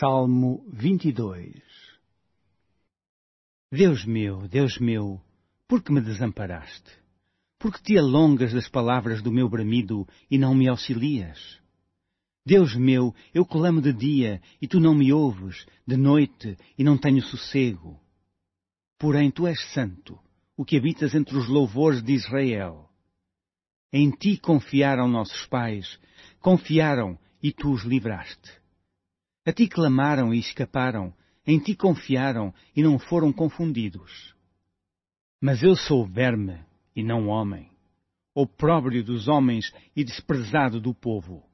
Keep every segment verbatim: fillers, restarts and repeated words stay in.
Salmo vinte e dois. Deus meu, Deus meu, por que me desamparaste? Por que te alongas das palavras do meu bramido e não me auxilias? Deus meu, eu clamo de dia e tu não me ouves, de noite e não tenho sossego. Porém tu és santo, o que habitas entre os louvores de Israel. Em ti confiaram nossos pais, confiaram e tu os livraste. A ti clamaram e escaparam, em ti confiaram e não foram confundidos. Mas eu sou verme e não homem, opróbrio dos homens e desprezado do povo.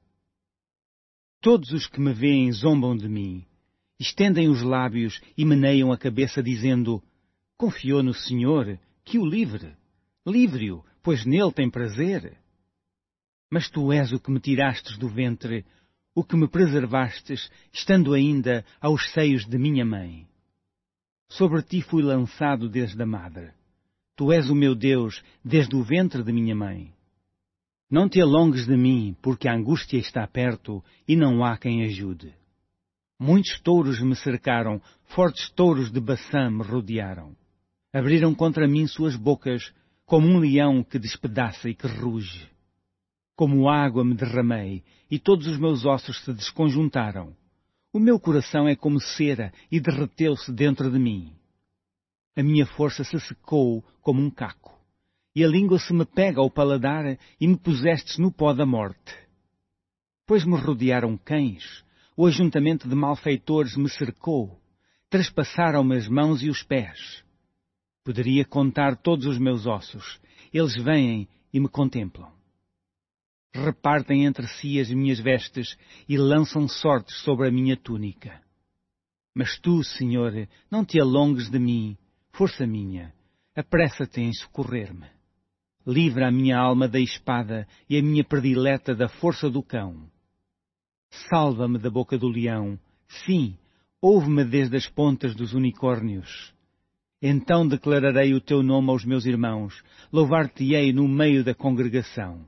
Todos os que me veem zombam de mim, estendem os lábios e meneiam a cabeça dizendo: confiou no Senhor, que o livre. Livre-o, pois nele tem prazer. Mas tu és o que me tirastes do ventre, o que me preservastes, estando ainda aos seios de minha mãe. Sobre ti fui lançado desde a madre. Tu és o meu Deus desde o ventre de minha mãe. Não te alongues de mim, porque a angústia está perto e não há quem ajude. Muitos touros me cercaram, fortes touros de Baçã me rodearam. Abriram contra mim suas bocas, como um leão que despedaça e que ruge. Como água me derramei, e todos os meus ossos se desconjuntaram. O meu coração é como cera e derreteu-se dentro de mim. A minha força se secou como um caco, e a língua se me pega ao paladar e me pusestes no pó da morte. Pois me rodearam cães, o ajuntamento de malfeitores me cercou, trespassaram-me as mãos e os pés. Poderia contar todos os meus ossos, eles vêm e me contemplam. Repartem entre si as minhas vestes e lançam sortes sobre a minha túnica. Mas tu, Senhor, não te alongues de mim, força minha, apressa-te em socorrer-me. Livra a minha alma da espada e a minha predileta da força do cão. Salva-me da boca do leão, sim, ouve-me desde as pontas dos unicórnios. Então declararei o teu nome aos meus irmãos, louvar-te-ei no meio da congregação.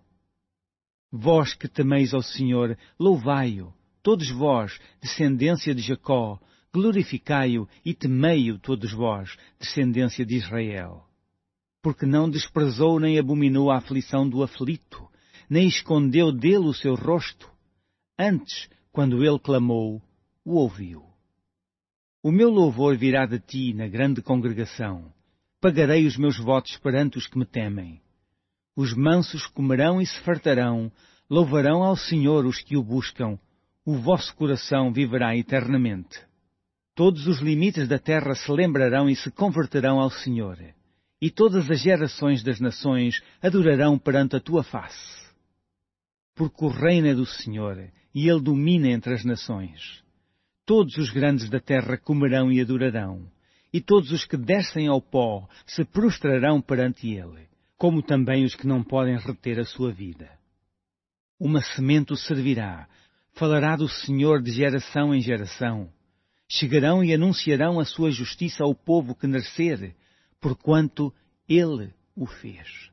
Vós que temeis ao Senhor, louvai-o, todos vós, descendência de Jacó, glorificai-o e temei-o todos vós, descendência de Israel. Porque não desprezou nem abominou a aflição do aflito, nem escondeu dele o seu rosto. Antes, quando ele clamou, o ouviu. O meu louvor virá de ti na grande congregação. Pagarei os meus votos perante os que me temem. Os mansos comerão e se fartarão, louvarão ao Senhor os que o buscam, o vosso coração viverá eternamente. Todos os limites da terra se lembrarão e se converterão ao Senhor, e todas as gerações das nações adorarão perante a tua face. Porque o reino é do Senhor, e ele domina entre as nações. Todos os grandes da terra comerão e adorarão, e todos os que descem ao pó se prostrarão perante ele, como também os que não podem reter a sua vida. Uma semente o servirá, falará do Senhor de geração em geração. Chegarão e anunciarão a sua justiça ao povo que nascer, porquanto ele o fez.